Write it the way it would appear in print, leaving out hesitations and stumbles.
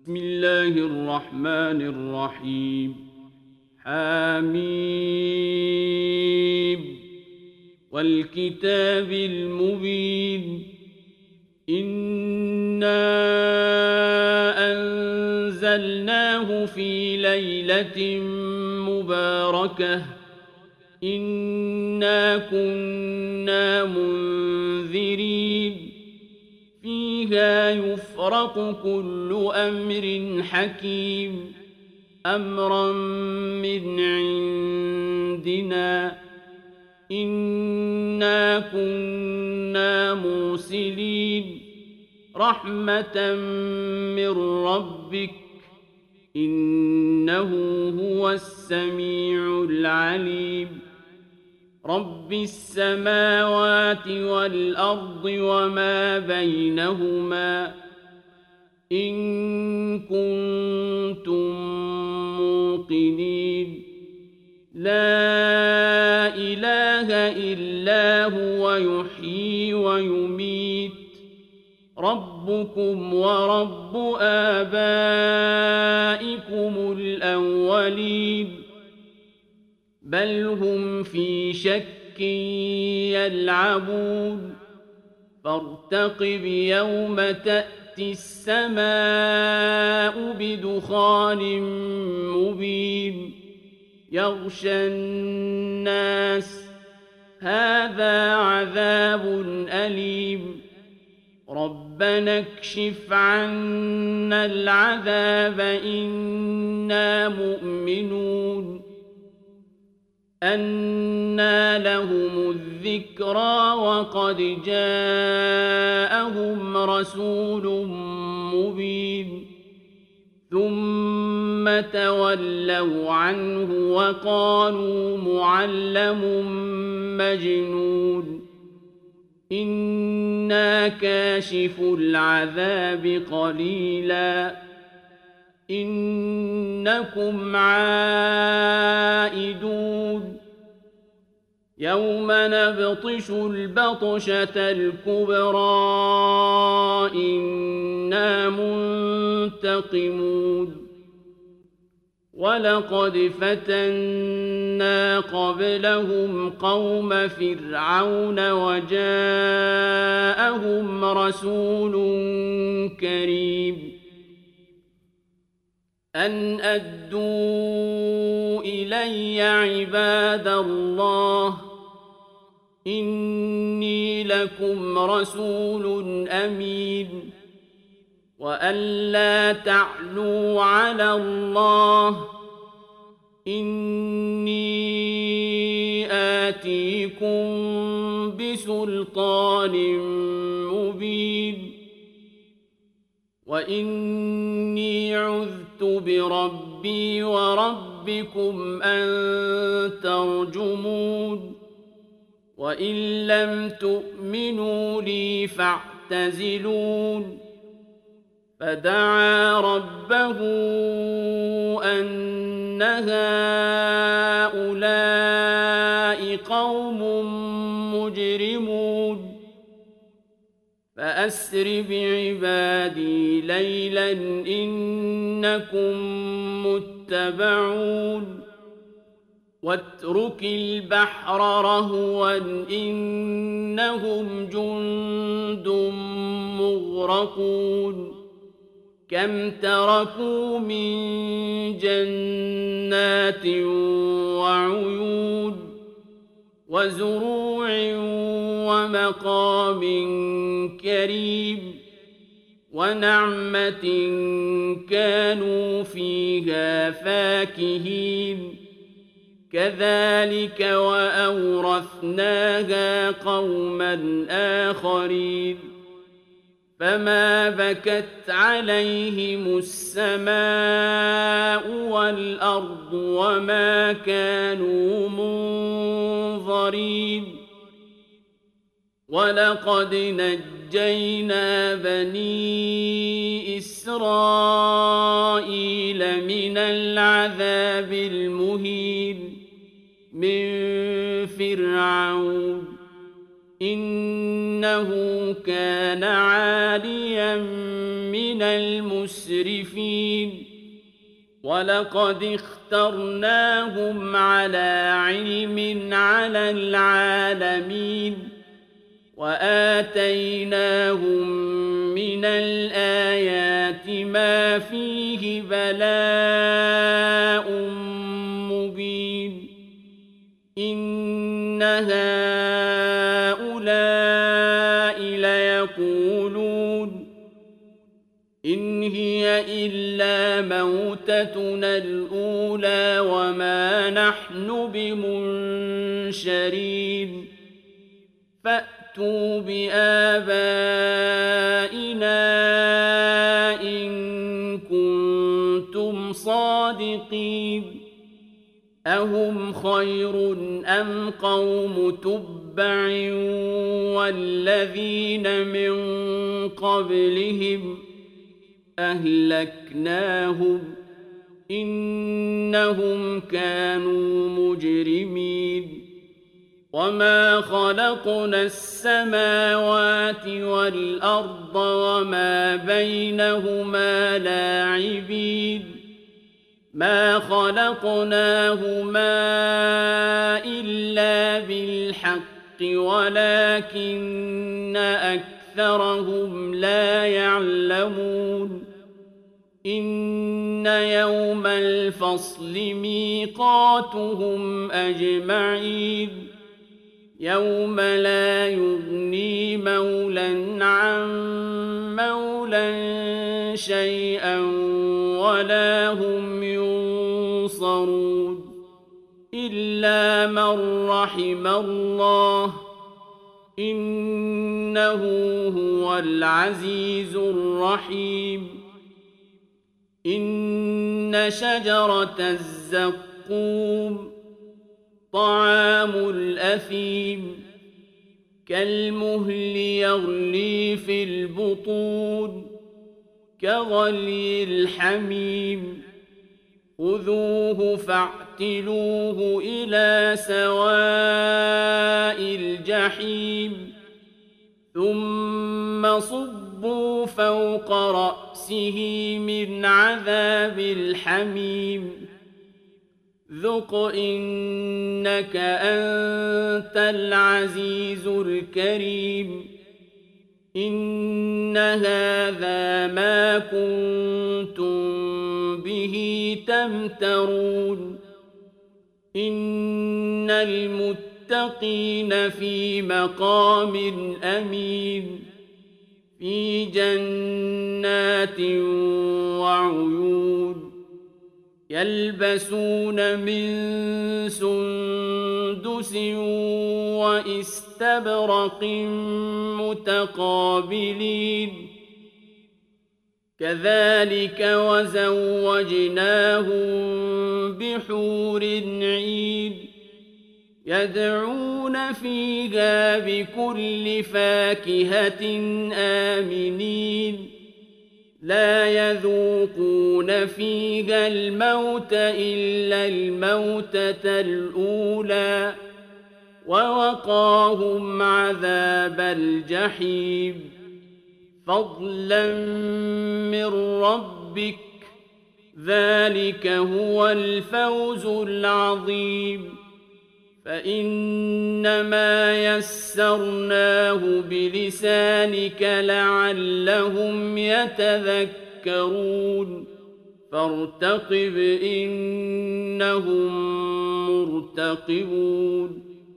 بسم الله الرحمن الرحيم. حميم والكتاب المبين. إنا أنزلناه في ليلة مباركة إنا كنا منذرين فيها يفرق كل أمر حكيم أمرا من عندنا إنا كنا مرسلين رحمة من ربك إنه هو السميع العليم. رب السماوات والأرض وما بينهما إن كنتم موقنين. لا إله إلا هو يحيي ويميت ربكم ورب آبائكم الأولين بل هم في شك يلعبون فارتقب يوم تأتي السماء بدخان مبين يغشى الناس هذا عذاب أليم ربنا اكشف عنا العذاب إنا مؤمنون. أنى لهم الذكرى وقد جاءهم رسول مبين ثم تولوا عنه وقالوا معلم مجنون إنا كاشف العذاب قليلا إنكم عائدون يوم نبطش البطشة الكبرى إنا منتقمون ولقد فتنا قبلهم قوم فرعون وجاءهم رسول كريم أن أدوا إلي عباد الله إني لكم رسول أمين وأن لا تعلوا على الله إني آتيكم بسلطان مبين وإني عذت بربي وربكم أن ترجمون وإن لم تؤمنوا لي فاعتزلون فدعا ربه أن هؤلاء قوم مجرمون فأسر بعبادي ليلا إنكم متبعون واترك البحر رهوا إنهم جند مغرقون كم تركوا من جنات وعيون وزروع ومقام كريم ونعمة كانوا فيها فاكهين كذلك وأورثناها قوما آخرين فما بكت عليهم السماء والأرض وما كانوا منظرين ولقد نجينا بني إسرائيل من العذاب المهين من فرعون إنه كان عاليا من المسرفين المسرفين ولقد اخترناهم على علم على العالمين وآتيناهم من الآيات ما فيه بلاء مبين إن هؤلاء ليقولون إن هي إلا موتتنا الأولى وما نحن بمنشرين فأتوا بآبائنا إن كنتم صادقين أهم خير أم قوم تبع والذين من قبلهم أهلكناهم إنهم كانوا مجرمين وما خلقنا السماوات والأرض وما بينهما لاعبين ما خلقناهما إلا بالحق ولكن أكثرهم لا يعلمون إن يوم الفصل ميقاتهم أجمعين يوم لا يغني مولى عن مولى شيئا ولا هم ينصرون إلا من رحم الله إنه هو العزيز الرحيم إن شجرة الزقوم طعام الأثيم كالمهل يغلي في البطون كغلي الحميم خذوه فاعتلوه إلى سواء الجحيم ثم صبوا فوق رأسه من عذاب الحميم ذق إنك أنت العزيز الكريم إن هذا ما كنتم به تمترون إن المتقين في مقام أمين في جنات وعيون يلبسون من سندس واستبرق متقابلين كذلك وزوجناهم بحور عين يدعون فيها بكل فاكهة آمنين لا يذوقون فيها الموت إلا الموتة الأولى ووقاهم عذاب الجحيم فضلا من ربك ذلك هو الفوز العظيم فإنما يسرناه بلسانك لعلهم يتذكرون فارتقب إنهم مرتقبون